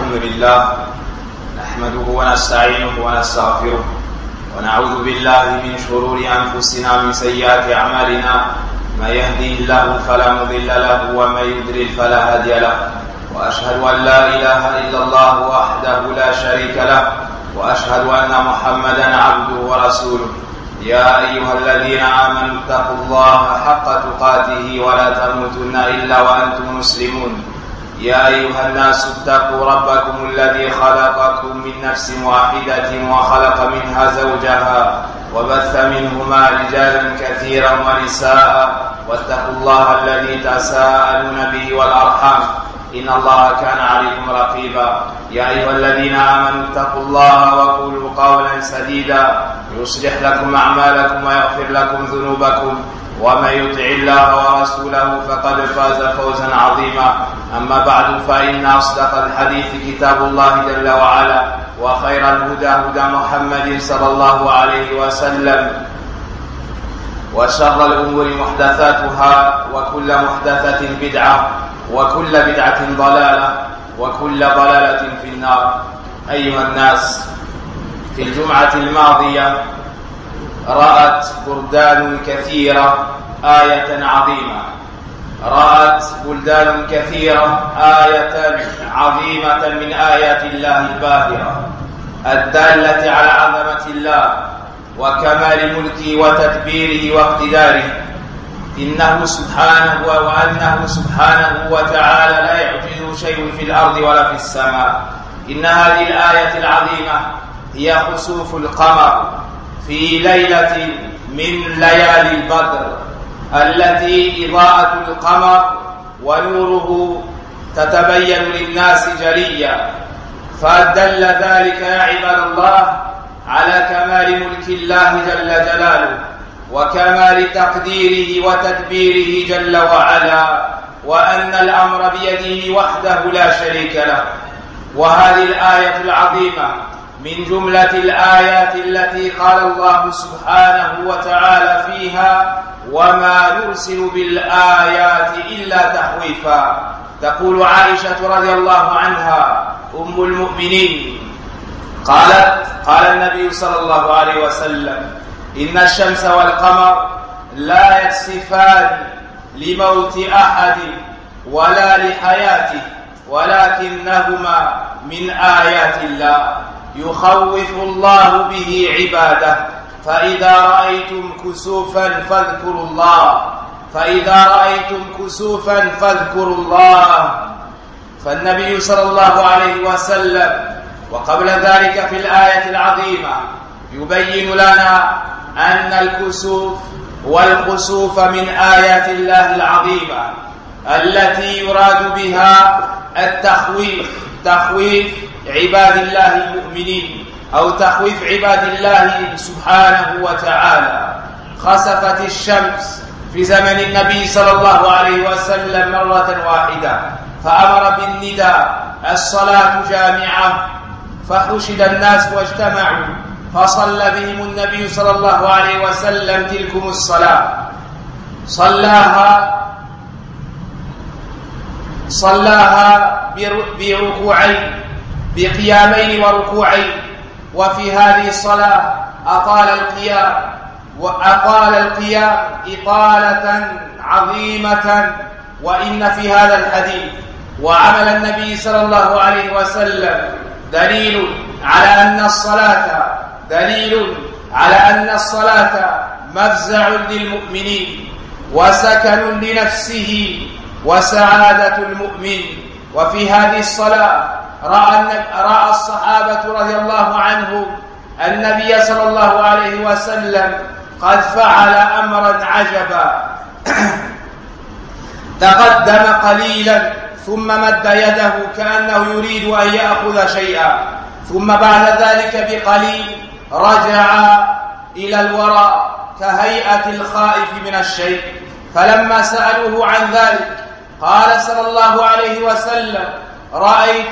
الحمد لله نحمده ونستعينه ونستغفره ونعوذ بالله من شرور أنفسنا ومن سيئات أعمالنا. من يهدي الله فلا مضل له ومن يضلل فلا هادي له. وأشهد أن لا إله إلا الله وحده لا شريك له وأشهد أن محمدا عبده ورسوله. يا أيها الذين آمنوا اتقوا الله حق تقاته ولا تموتن إلا وأنتم مسلمون. يا أيها الناس اتقوا ربكم الذي خلقكم من نفس واحدة وخلق منها زوجها وبث منهما رجالا كثيرا ونساء واتقوا الله الذي تساءلون به والأرحام إن الله كان عليكم رقيبا. يا أيها الذين آمنوا اتقوا الله وقولوا قولا سديدا يصلح لكم أعمالكم ويغفر لكم ذنوبكم ومن يطع الله ورسوله فقد فاز فوزا عظيما. أما بعد فإن أصدق الحديث كتاب الله جل وعلا وخير الهدى هدى محمد صلى الله عليه وسلم وشر الأمور محدثاتها وكل محدثة بدعة وكل بدعة ضلالة وكل ضلالة في النار. أيها الناس، في الجمعة الماضية رأت بلدان كثيرة آية عظيمة، رأت بلدان كثيرة آية عظيمة من آيات الله الباهرة الدالة على عظمة الله وكمال ملكه وتدبيره واقتداره. إنه سبحانه وتعالى لا يعجزه شيء في الأرض ولا في السماء. إن هذه الآية العظيمة هي خسوف القمر في ليلة من ليالي البدر التي إضاءة القمر ونوره تتبين للناس جليا. فدل ذلك يا عباد الله على كمال ملك الله جل جلاله وكمال تقديره وتدبيره جل وعلا، وأن الأمر بيده وحده لا شريك له. وهذه الآية العظيمة من جملة الآيات التي قال الله سبحانه وتعالى فيها: وما نرسل بالآيات إلا تخويفا. تقول عائشة رضي الله عنها أم المؤمنين قال النبي صلى الله عليه وسلم: إن الشمس والقمر لا يكسفان لموت أحد ولا لحياته ولكنهما من آيات الله يخوف الله به عباده. فإذا رأيتم كسوفا فاذكروا الله. فالنبي صلى الله عليه وسلم وقبل ذلك في الآية العظيمة يبين لنا أن الكسوف والخسوف من آيات الله العظيمة التي يراد بها تخويف عباد الله المؤمنين أو تخويف عباد الله سبحانه وتعالى. خسفت الشمس في زمن النبي صلى الله عليه وسلم مرة واحدة، فأمر بالنداء: الصلاة جامعة. فحشد الناس واجتمعوا، فصلى بهم النبي صلى الله عليه وسلم تلكم الصلاة. صلاها بركوعين، بقيامين وركوعين. وفي هذه الصلاة أطال القيام إطالة عظيمة. وإن في هذا الحديث وعمل النبي صلى الله عليه وسلم دليل على أن الصلاة مفزع للمؤمنين وسكن لنفسه وسعادة المؤمن. وفي هذه الصلاة رأى الصحابة رضي الله عنهم النبي صلى الله عليه وسلم قد فعل أمرا عجبا. تقدم قليلا ثم مد يده كأنه يريد أن يأخذ شيئا، ثم بعد ذلك بقليل رجع إلى الوراء كهيئة الخائف من الشيء. فلما سألوه عن ذلك قال صلى الله عليه وسلم: رأيت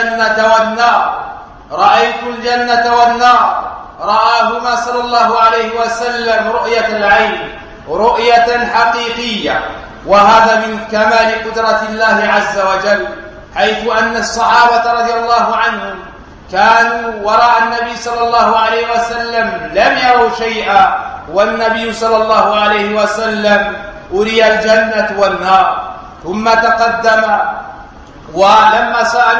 الجنة والنار رآهما صلى الله عليه وسلم رؤية العين، رؤية حقيقية. وهذا من كمال قدرة الله عز وجل، حيث أن الصحابة رضي الله عنهم كانوا وراء النبي صلى الله عليه وسلم لم يروا شيئا، والنبي صلى الله عليه وسلم أري الجنة والنار. ثم تقدم ولما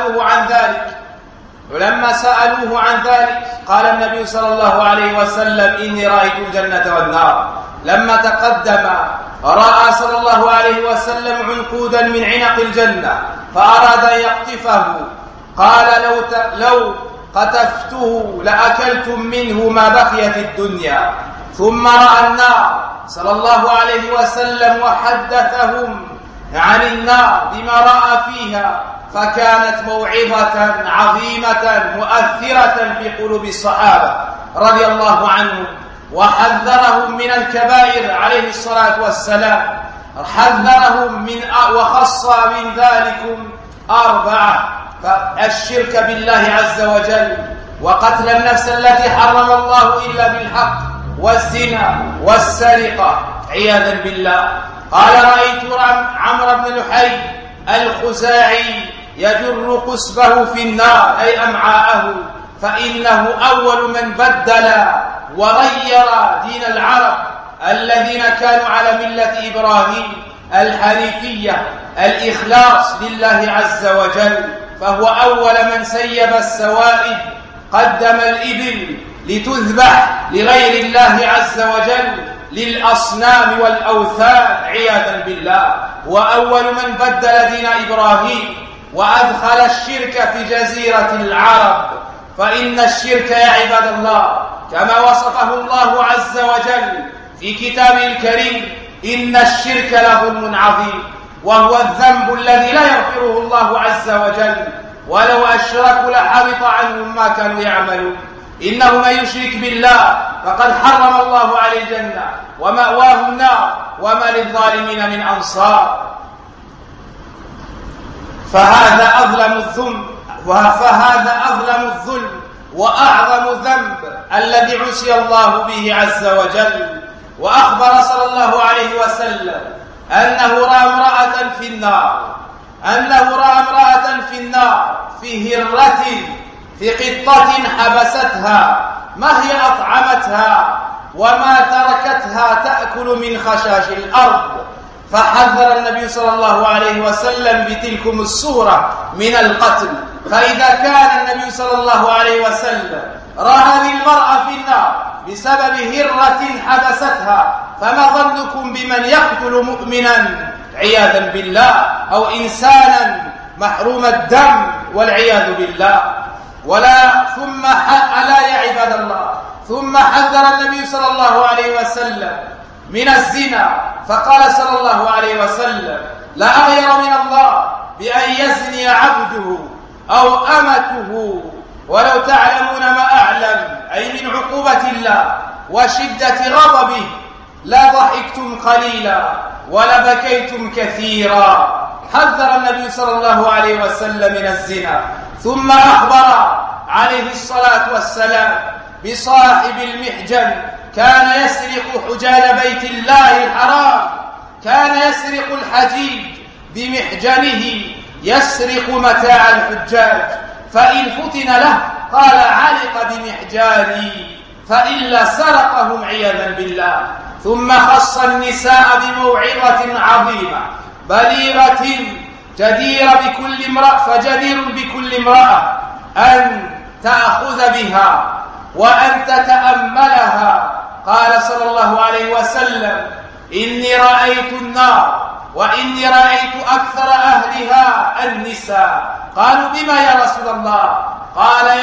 سألوه عن ذلك قال النبي صلى الله عليه وسلم إني رأيت الجنة والنار. لما تقدم رأى صلى الله عليه وسلم عنقودا من عنق الجنة فأراد أن يقطفه، قال لو قطفته لأكلتم منه ما بقي في الدنيا. ثم رأى النار صلى الله عليه وسلم وحدثهم عن النار بما رأى فيها، فكانت موعظة عظيمة مؤثرة في قلوب الصحابة رضي الله عنهم، وحذرهم من الكبائر عليه الصلاة والسلام، حذرهم وخص من ذلكم 4: الشرك بالله عز وجل، وقتل النفس التي حرم الله إلا بالحق، والزنا والسرقة عياذا بالله. قال رأيت عمرو بن لحي الخزاعي يجر قصبه في النار أي أمعاءه، فإنه أول من بدل وغير دين العرب الذين كانوا على ملة إبراهيم الحنيفية الإخلاص لله عز وجل، فهو أول من سيب السوائد، قدم الإبل لتذبح لغير الله عز وجل للأصنام والأوثان عياذا بالله، وأول من بدل دين إبراهيم وأدخل الشرك في جزيرة العرب. فإن الشرك يا عباد الله كما وصفه الله عز وجل في كتابه الكريم إن الشرك لظلم عظيم، وهو الذنب الذي لا يغفره الله عز وجل، ولو أشركوا لحبط عنهم ما كانوا يعملون. إنه من يشرك بالله فقد حرم الله عليه الجنة ومأواه النار وما للظالمين من أنصار. فهذا أظلم الظلم وأعظم ذنب الذي عصي الله به عز وجل. وأخبر صلى الله عليه وسلم أنه رأى امرأة في النار في هرة في قطة حبستها، ما هي أطعمتها وما تركتها تأكل من خشاش الأرض. فحذر النبي صلى الله عليه وسلم بتلكم الصورة من القتل. فإذا كان النبي صلى الله عليه وسلم رأى هذه المرأة في النار بسبب هرة حبستها، فما ظنكم بمن يقتل مؤمنا عياذا بالله أو إنسانا محروم الدم والعياذ بالله. يا عباد الله ثم حذر النبي صلى الله عليه وسلم من الزنا، فقال صلى الله عليه وسلم لا أغير من الله بأن يزني عبده أو أمته ولو تعلمون ما أعلم، أي من عقوبة الله وشدة غضبه لا ضحكتم قليلا ولا بكيتم كثيرا. حذر النبي صلى الله عليه وسلم من الزنا. ثم أخبر عليه الصلاة والسلام بصاحب المحجن، كان يسرق حجاج بيت الله الحرام، كان يسرق الحجيج بمحجنه، يسرق متاع الحجاج، فإن فتن له قال علق بمحجاني، فإلا سرقهم عياذا بالله. ثم خص النساء بموعظة عظيمة بليغة فجدير بكل امرأة أن تأخذ بها وأن تتأملها. قال صلى الله عليه وسلم إني رأيت النار وإني رأيت أكثر أهلها النساء. قالوا بما يا رسول الله؟ قال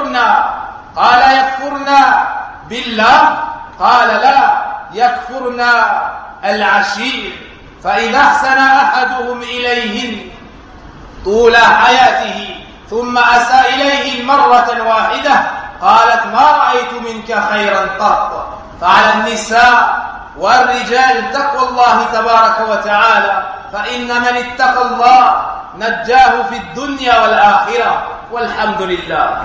يكفرنا بالله؟ قال لا، يكفرنا العشير. فإذا أحسن أحدهم إليهن طول حياته ثم أساء إليهن مرة واحدة قالت ما رأيت منك خيرا قط. فعلى النساء والرجال تقوى الله تبارك وتعالى، فإن من اتقى الله نجاه في الدنيا والآخرة، والحمد لله.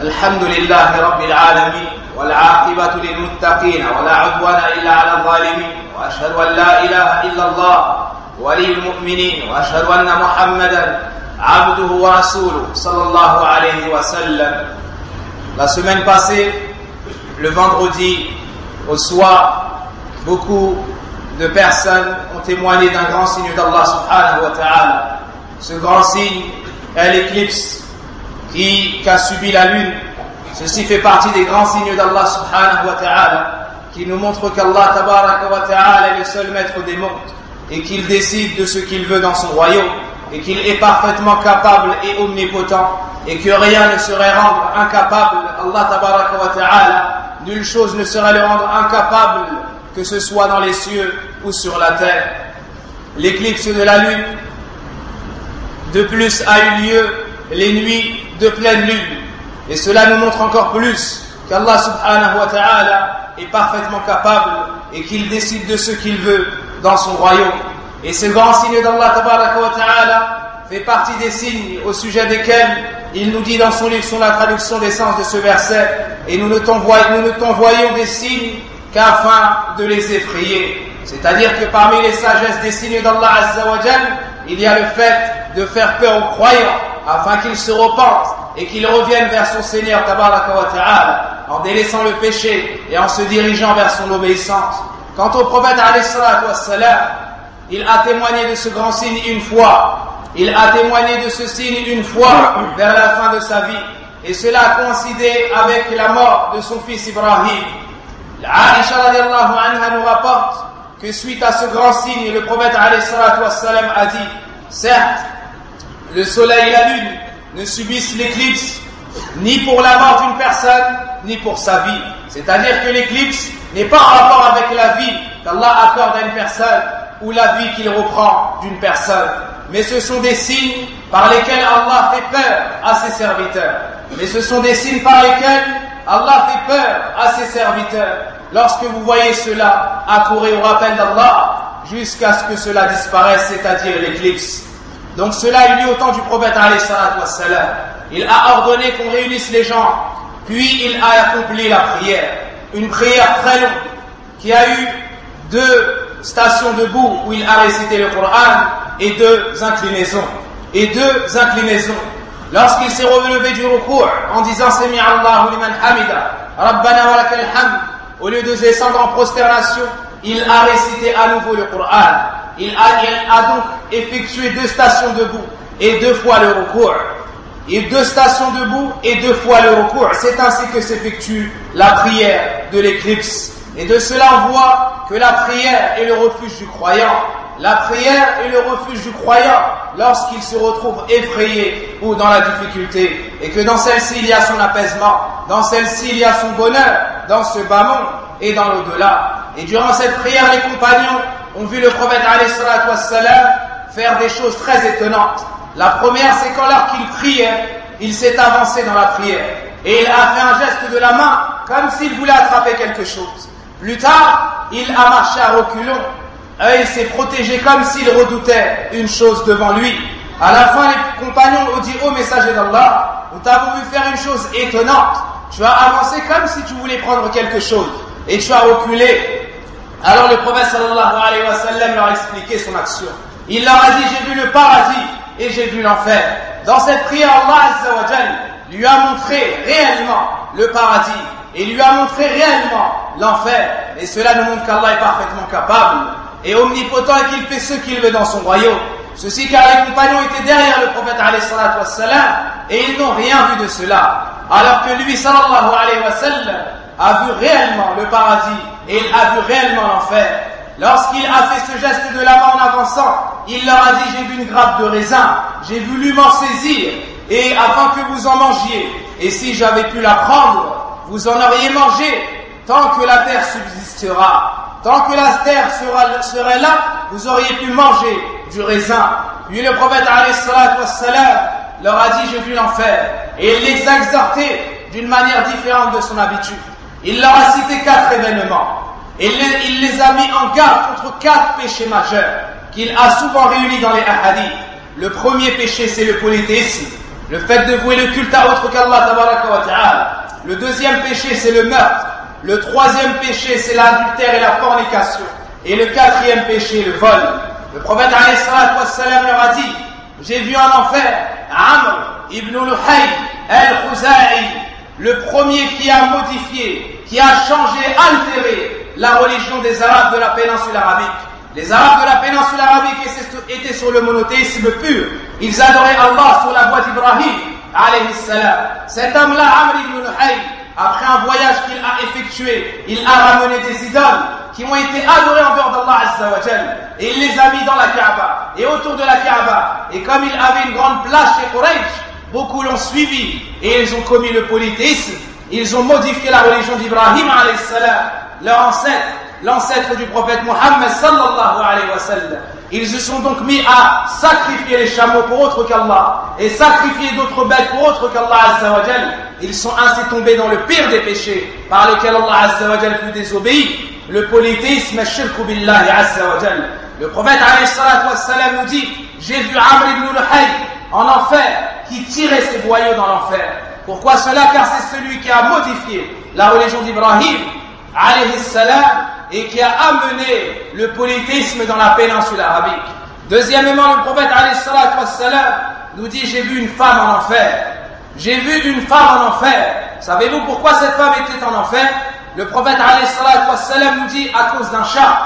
الحمد لله رب العالمين والعاقبة للمتقين ولا عدوان إلا على الظالمين وأشهد أن لا إله إلا الله ولي المؤمنين وأشهد أن محمدا عبده ورسوله صلى الله عليه وسلم. La semaine passée, le vendredi au soir, beaucoup de personnes ont témoigné d'un grand signe d'Allah subhanahu wa ta'ala. Ce grand signe est l'éclipse qu'a subi la lune. Ceci fait partie des grands signes d'Allah subhanahu wa ta'ala qui nous montre qu'Allah tabaraka wa ta'ala est le seul maître des mondes et qu'il décide de ce qu'il veut dans son royaume et qu'il est parfaitement capable et omnipotent et que rien ne saurait rendre incapable Allah tabaraka wa ta'ala. Nulle chose ne saurait le rendre incapable, que ce soit dans les cieux ou sur la terre. L'éclipse de la lune de plus a eu lieu les nuits de pleine lune. Et cela nous montre encore plus qu'Allah subhanahu wa ta'ala est parfaitement capable et qu'il décide de ce qu'il veut dans son royaume. Et ce grand signe d'Allah tabaraka wa ta'ala fait partie des signes au sujet desquels il nous dit dans son livre sur la traduction des sens de ce verset, et nous ne t'envoyons des signes qu'afin de les effrayer. C'est-à-dire que parmi les sagesses des signes d'Allah azza wa jal, il y a le fait de faire peur aux croyants afin qu'ils se repentent et qu'ils reviennent vers son Seigneur tabaraka wa ta'ala en délaissant le péché et en se dirigeant vers son obéissance. Quant au prophète alayhi salatu wassalam, il a témoigné de ce grand signe une fois. Il a témoigné de ce signe une fois vers la fin de sa vie. Et cela a coïncidé avec la mort de son fils Ibrahim. Aïcha radiallahu anha nous rapporte que suite à ce grand signe, le prophète alayhi salatu wassalam a dit: certes, le soleil et la lune ne subissent l'éclipse ni pour la mort d'une personne, ni pour sa vie. C'est-à-dire que l'éclipse n'est pas en rapport avec la vie qu'Allah accorde à une personne ou la vie qu'il reprend d'une personne. Mais ce sont des signes par lesquels Allah fait peur à ses serviteurs. Mais ce sont des signes par lesquels Allah fait peur à ses serviteurs. Lorsque vous voyez cela accourir au rappel d'Allah jusqu'à ce que cela disparaisse, c'est-à-dire l'éclipse. Donc cela a eu lieu au temps du prophète alayhi salatu wassalam. Il a ordonné qu'on réunisse les gens, puis il a accompli la prière. Une prière très longue qui a eu 2 stations debout où il a récité le Coran et 2 inclinaisons. Lorsqu'il s'est relevé du ruku' en disant Sami Allahu liman hamida, Rabbana wa lakal hamd, au lieu de descendre en prosternation, il a récité à nouveau le Coran. Il a donc effectué 2 stations debout et 2 fois le ruku'. Et 2 stations debout et 2 fois le ruku'. C'est ainsi que s'effectue la prière de l'éclipse. Et de cela on voit que la prière est le refuge du croyant. La prière est le refuge du croyant lorsqu'il se retrouve effrayé ou dans la difficulté. Et que dans celle-ci il y a son apaisement, dans celle-ci il y a son bonheur, dans ce bas monde et dans l'au-delà. Et durant cette prière, les compagnons ont vu le prophète alayhi salatu wassalam faire des choses très étonnantes. La première, c'est qu'alors qu'il priait, il s'est avancé dans la prière. Et il a fait un geste de la main comme s'il voulait attraper quelque chose. Plus tard, il a marché à reculons et il s'est protégé comme s'il redoutait une chose devant lui. À la fin, les compagnons ont dit: ô messager d'Allah, nous t'avons vu faire une chose étonnante. Tu as avancé comme si tu voulais prendre quelque chose et tu as reculé. Alors le prophète sallallahu alayhi wa sallam leur a expliqué son action. Il leur a dit: j'ai vu le paradis et j'ai vu l'enfer. Dans cette prière, Allah azza wa jal lui a montré réellement le paradis et lui a montré réellement l'enfer. Et cela nous montre qu'Allah est parfaitement capable et omnipotent et qu'il fait ce qu'il veut dans son royaume. Ceci car les compagnons étaient derrière le prophète alayhi salatu wassalam et ils n'ont rien vu de cela. Alors que lui sallallahu alayhi wa sallam a vu réellement le paradis et il a vu réellement l'enfer. Lorsqu'il a fait ce geste de la main en avançant, il leur a dit: j'ai vu une grappe de raisin, j'ai voulu m'en saisir et afin que vous en mangiez. Et si j'avais pu la prendre, vous en auriez mangé tant que la terre subsistera. Tant que la terre serait là, vous auriez pu manger du raisin. Puis le prophète alayhi salatu wassalam leur a dit: j'ai vu l'enfer. Et il les a exhortés d'une manière différente de son habitude. Il leur a cité 4 événements. Et il les a mis en garde contre 4 péchés majeurs qu'il a souvent réunis dans les hadiths. Le premier péché, c'est le polythéisme. le fait de vouer le culte à autre qu'Allah tabaraka wa ta'ala. Le deuxième péché, c'est le meurtre. Le troisième péché, c'est l'adultère et la fornication. Et le quatrième péché, le vol. Le prophète alayhi salatu wassalam leur a dit, j'ai vu en enfer Amr ibn Luhay al-Khuzai, le premier qui a modifié, qui a changé, altéré la religion des Arabes de la péninsule arabique. Les Arabes de la péninsule arabique étaient sur le monothéisme pur. Ils adoraient Allah sur la voie d'Ibrahim alayhi salam. Cet homme-là, Amr ibn Luhay, après un voyage qu'il a effectué, il a ramené des idoles qui ont été adorées en dehors d'Allah Azza wa Jal, et il les a mis dans la Kaaba et autour de la Kaaba. Et comme il avait une grande place chez Quraysh, beaucoup l'ont suivi et ils ont commis le polythéisme. Ils ont modifié la religion d'Ibrahim alayhi salam, leur ancêtre, l'ancêtre du prophète Muhammad sallallahu alayhi wa sallam. Ils se sont donc mis à sacrifier les chameaux pour autre qu'Allah et sacrifier d'autres bêtes pour autre qu'Allah Azza wa Jal. Ils sont ainsi tombés dans le pire des péchés par lequel Allah Azza wa Jal fut désobéi, le polythéisme, al-shirku billahi Azza wa Jal. Le prophète alayhi salatu wassalam nous dit, j'ai vu Amr ibn Luhay en enfer qui tirait ses boyaux dans l'enfer. Pourquoi cela? Car c'est celui qui a modifié la religion d'Ibrahim alayhi salam et qui a amené le polythéisme dans la péninsule arabique. Deuxièmement, le prophète alayhi salatu wassalam nous dit, j'ai vu une femme en enfer. J'ai vu une femme en enfer. Savez-vous pourquoi cette femme était en enfer? Le prophète alayhi salatu wassalam nous dit, à cause d'un chat.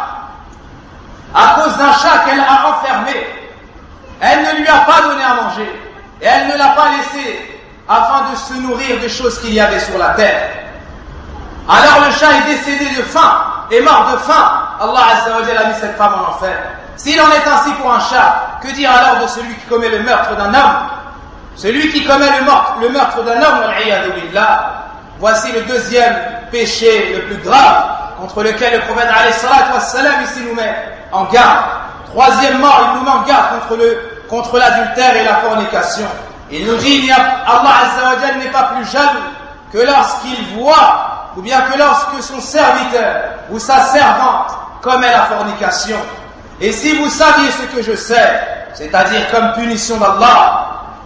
À cause d'un chat qu'elle a enfermé. Elle ne lui a pas donné à manger. Et elle ne l'a pas laissé afin de se nourrir des choses qu'il y avait sur la terre. Alors le chat est décédé de faim, est mort de faim. Allah Azza wa Jalla a mis cette femme en enfer. S'il en est ainsi pour un chat, que dire alors de celui qui commet le meurtre d'un homme? Celui qui commet le meurtre d'un homme, wal-'iyadu billah. Voici le deuxième péché le plus grave contre lequel le prophète alayhi salatu wassalam ici nous met en garde. Troisièmement, il nous met en garde contre l'adultère et la fornication. Il nous dit, Allah Azza wa Jalla n'est pas plus jaloux que lorsqu'il voit, ou bien que lorsque son serviteur ou sa servante commet la fornication. Et si vous saviez ce que je sais, c'est-à-dire comme punition d'Allah,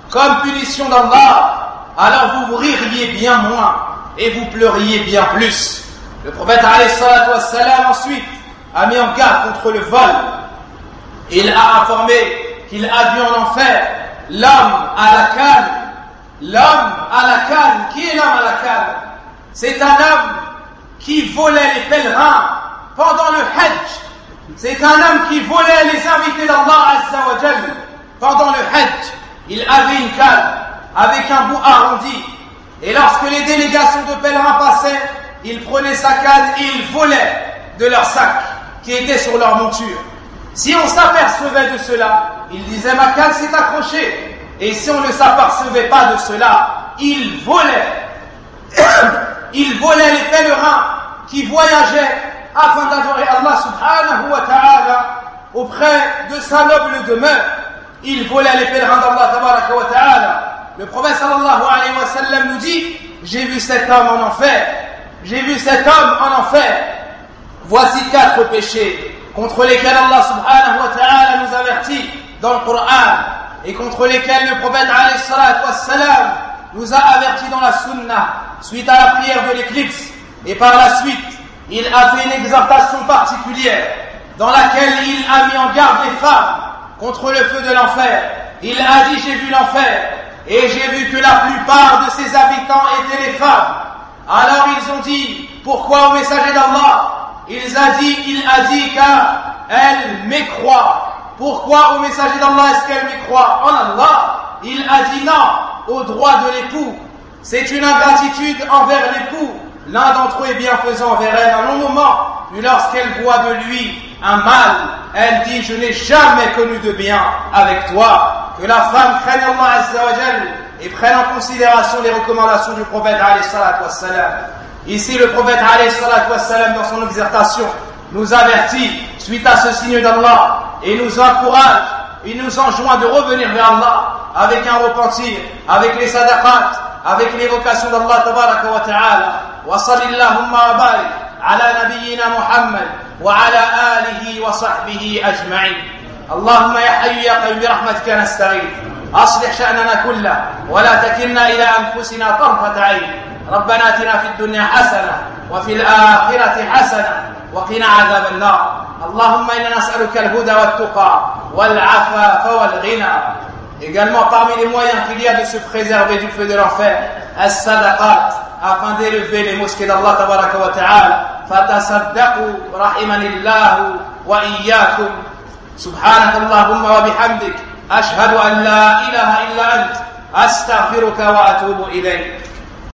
alors vous ririez bien moins et vous pleuriez bien plus. Le prophète alayhi salatu wassalam ensuite a mis en garde contre le vol. Il a informé qu'il a vu en enfer l'homme à la canne. L'homme à la canne. Qui est l'homme à la canne? C'est un homme qui volait les pèlerins pendant le Hajj. C'est un homme qui volait les invités d'Allah Azza wa Jal pendant le Hajj. Il avait une canne avec un bout arrondi. Et lorsque les délégations de pèlerins passaient, il prenait sa canne et il volait de leur sac qui était sur leur monture. Si on s'apercevait de cela, il disait ma canne s'est accrochée. Et si on ne s'apercevait pas de cela, il volait. Il volait les pèlerins qui voyageaient afin d'adorer Allah subhanahu wa ta'ala auprès de sa noble demeure. Il volait les pèlerins d'Allah tabaraka wa ta'ala. Le prophète sallallahu alayhi wa sallam nous dit, j'ai vu cet homme en enfer. J'ai vu cet homme en enfer. Voici 4 péchés contre lesquels Allah subhanahu wa ta'ala nous avertit dans le Coran et contre lesquels le prophète alayhi salatu wa salam nous a avertis dans la sunna suite à la prière de l'éclipse. Et par la suite, il a fait une exhortation particulière dans laquelle il a mis en garde les femmes contre le feu de l'enfer. Il a dit, j'ai vu l'enfer et j'ai vu que la plupart de ses habitants étaient les femmes. Alors ils ont dit, pourquoi au messager d'Allah? Il a dit qu'elle mécroit. Pourquoi au messager d'Allah est-ce qu'elle mécroit en Allah? Il a dit non, au droit de l'époux. C'est une ingratitude envers l'époux. L'un d'entre eux est bienfaisant envers elle à un moment, puis lorsqu'elle voit de lui un mal, elle dit, je n'ai jamais connu de bien avec toi. Que la femme craigne Allah Azza wa Jal et prenne en considération les recommandations du prophète alayhi salatu wassalam. Ici, le prophète alayhi salatu wassalam, dans son exhortation, nous avertit suite à ce signe d'Allah et nous encourage, il nous enjoint de revenir vers Allah avec un repentir, avec les sadaqat, avec l'évocation d'Allah tabaraka wa ta'ala. Wa sallallahu wa barik ala nabiyyina Muhammad wa ala alihi wa sahbihi ajma'in. Allahumma ya hayyu ya qayyum bi rahmatika nasta'in. أصلح شأننا كله ولا تكلنا إلى أنفسنا طرفة عين. ربنا آتنا في الدنيا حسنة وفي الآخرة حسنة وقنا عذاب النار. اللهم إنا نسألك الهدى والتقى والعفاف والغنى. Également parmi les moyens qu'il y a de se préserver du feu de l'enfer, as-sadaqat, afin d'élever les mosquées d'Allah tabaraka wa ta'ala. Fatasaddaqu rahimanillahu wa iyyakum. Subhanaka Allahumma wa bihamdik ashhadu an la ilaha illa ant astaghfiruka wa atubu ilayk.